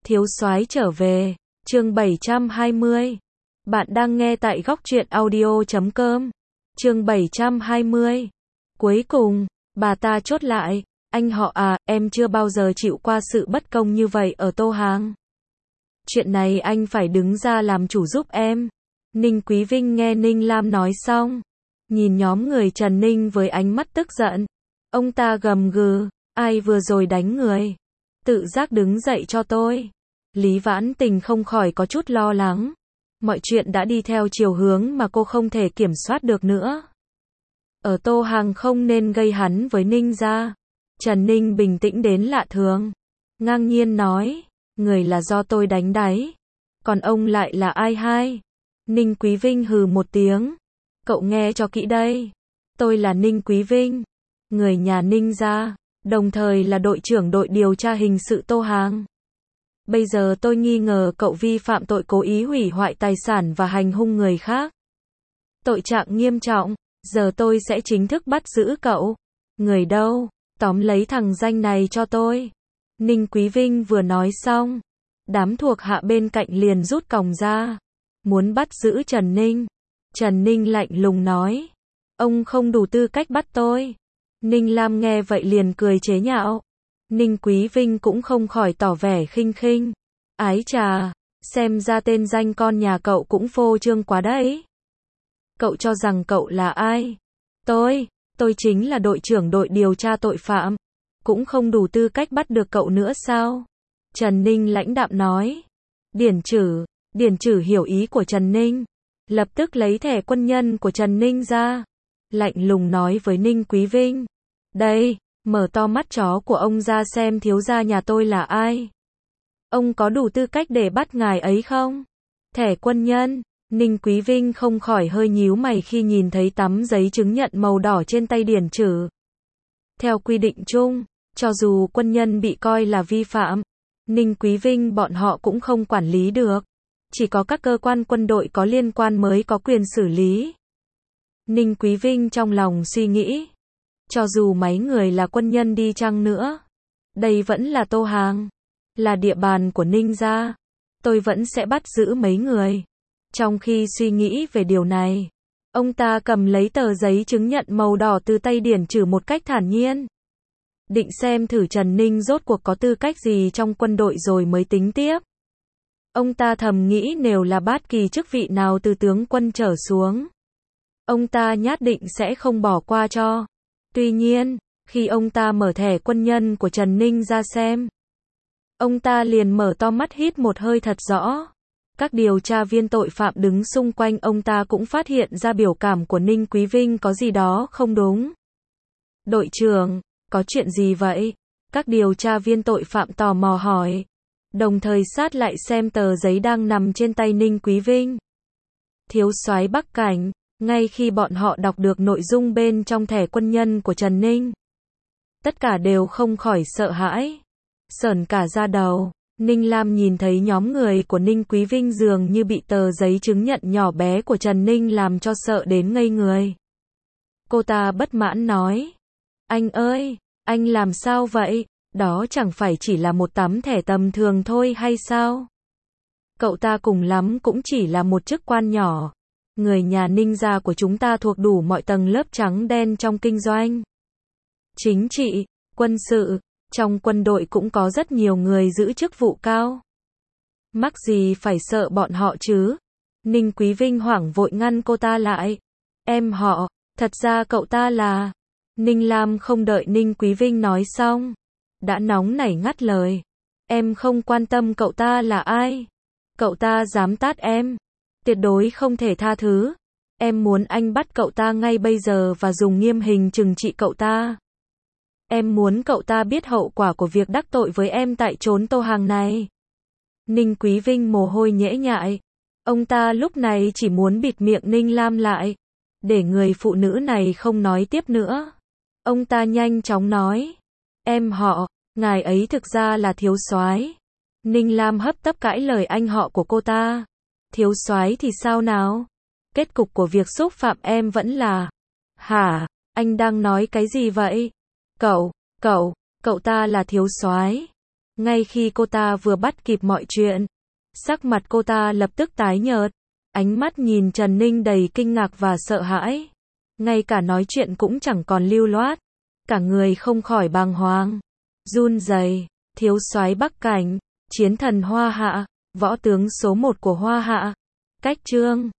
Thiếu soái trở về, chương 720. Bạn đang nghe tại góc truyện audio.com. Chương 720. Cuối cùng, bà ta chốt lại, anh họ à, em chưa bao giờ chịu qua sự bất công như vậy ở Tô Hàng. Chuyện này anh phải đứng ra làm chủ giúp em. Ninh Quý Vinh nghe Ninh Lam nói xong, nhìn nhóm người Trần Ninh với ánh mắt tức giận. Ông ta gầm gừ, ai vừa rồi đánh người? Tự giác đứng dậy cho tôi. Lý Vãn Tình không khỏi có chút lo lắng. Mọi chuyện đã đi theo chiều hướng mà cô không thể kiểm soát được nữa. Ở Tô Hàng không nên gây hấn với Ninh gia. Trần Ninh bình tĩnh đến lạ thường. Ngang nhiên nói, người là do tôi đánh đấy. Còn ông lại là ai hai? Ninh Quý Vinh hừ một tiếng. Cậu nghe cho kỹ đây. Tôi là Ninh Quý Vinh, người nhà Ninh gia, đồng thời là đội trưởng đội điều tra hình sự Tô Hàng. Bây giờ tôi nghi ngờ cậu vi phạm tội cố ý hủy hoại tài sản và hành hung người khác. Tội trạng nghiêm trọng, giờ tôi sẽ chính thức bắt giữ cậu. Người đâu? Tóm lấy thằng danh này cho tôi. Ninh Quý Vinh vừa nói xong, đám thuộc hạ bên cạnh liền rút còng ra, muốn bắt giữ Trần Ninh. Trần Ninh lạnh lùng nói, ông không đủ tư cách bắt tôi. Ninh Lam nghe vậy liền cười chế nhạo. Ninh Quý Vinh cũng không khỏi tỏ vẻ khinh khinh. Ái chà, xem ra tên danh con nhà cậu cũng phô trương quá đấy. Cậu cho rằng cậu là ai? Tôi chính là đội trưởng đội điều tra tội phạm. Cũng không đủ tư cách bắt được cậu nữa sao? Trần Ninh lãnh đạm nói. Điển Trử hiểu ý của Trần Ninh. Lập tức lấy thẻ quân nhân của Trần Ninh ra. Lạnh lùng nói với Ninh Quý Vinh. Đây, mở to mắt chó của ông ra xem thiếu gia nhà tôi là ai. Ông có đủ tư cách để bắt ngài ấy không? Thẻ quân nhân. Ninh Quý Vinh không khỏi hơi nhíu mày khi nhìn thấy tấm giấy chứng nhận màu đỏ trên tay Điển Trử. Theo quy định chung, cho dù quân nhân bị coi là vi phạm, Ninh Quý Vinh bọn họ cũng không quản lý được. Chỉ có các cơ quan quân đội có liên quan mới có quyền xử lý. Ninh Quý Vinh trong lòng suy nghĩ. Cho dù mấy người là quân nhân đi chăng nữa, đây vẫn là Tô Hàng, là địa bàn của Ninh gia. Tôi vẫn sẽ bắt giữ mấy người. Trong khi suy nghĩ về điều này, ông ta cầm lấy tờ giấy chứng nhận màu đỏ từ tay Điển Trử một cách thản nhiên. Định xem thử Trần Ninh rốt cuộc có tư cách gì trong quân đội rồi mới tính tiếp. Ông ta thầm nghĩ nếu là bất kỳ chức vị nào từ tướng quân trở xuống, ông ta nhất định sẽ không bỏ qua cho. Tuy nhiên, khi ông ta mở thẻ quân nhân của Trần Ninh ra xem, ông ta liền mở to mắt hít một hơi thật rõ. Các điều tra viên tội phạm đứng xung quanh ông ta cũng phát hiện ra biểu cảm của Ninh Quý Vinh có gì đó không đúng. Đội trưởng, có chuyện gì vậy? Các điều tra viên tội phạm tò mò hỏi, đồng thời sát lại xem tờ giấy đang nằm trên tay Ninh Quý Vinh. Thiếu soái Bắc Cảnh, ngay khi bọn họ đọc được nội dung bên trong thẻ quân nhân của Trần Ninh, tất cả đều không khỏi sợ hãi, sởn cả da đầu. Ninh Lam nhìn thấy nhóm người của Ninh Quý Vinh dường như bị tờ giấy chứng nhận nhỏ bé của Trần Ninh làm cho sợ đến ngây người. Cô ta bất mãn nói, anh ơi, anh làm sao vậy? Đó chẳng phải chỉ là một tấm thẻ tầm thường thôi hay sao? Cậu ta cùng lắm cũng chỉ là một chức quan nhỏ. Người nhà Ninh gia của chúng ta thuộc đủ mọi tầng lớp trắng đen trong kinh doanh, chính trị, quân sự. Trong quân đội cũng có rất nhiều người giữ chức vụ cao. Mắc gì phải sợ bọn họ chứ? Ninh Quý Vinh hoảng vội ngăn cô ta lại. Em họ, thật ra cậu ta là... Ninh Lam không đợi Ninh Quý Vinh nói xong, đã nóng nảy ngắt lời. Em không quan tâm cậu ta là ai. Cậu ta dám tát em, tuyệt đối không thể tha thứ. Em muốn anh bắt cậu ta ngay bây giờ và dùng nghiêm hình trừng trị cậu ta. Em muốn cậu ta biết hậu quả của việc đắc tội với em tại chốn Tô Hàng này. Ninh Quý Vinh mồ hôi nhễ nhại. Ông ta lúc này chỉ muốn bịt miệng Ninh Lam lại, để người phụ nữ này không nói tiếp nữa. Ông ta nhanh chóng nói, em họ, ngài ấy thực ra là thiếu soái. Ninh Lam hấp tấp cãi lời anh họ của cô ta. Thiếu soái thì sao nào? Kết cục của việc xúc phạm em vẫn là... Hả? Anh đang nói cái gì vậy? Cậu ta là thiếu soái. Ngay khi cô ta vừa bắt kịp mọi chuyện, sắc mặt cô ta lập tức tái nhợt, ánh mắt nhìn Trần Ninh đầy kinh ngạc và sợ hãi. Ngay cả nói chuyện cũng chẳng còn lưu loát, cả người không khỏi bàng hoàng, run rẩy. Thiếu soái Bắc Cảnh, chiến thần Hoa Hạ, võ tướng số 1 của Hoa Hạ. Cách chương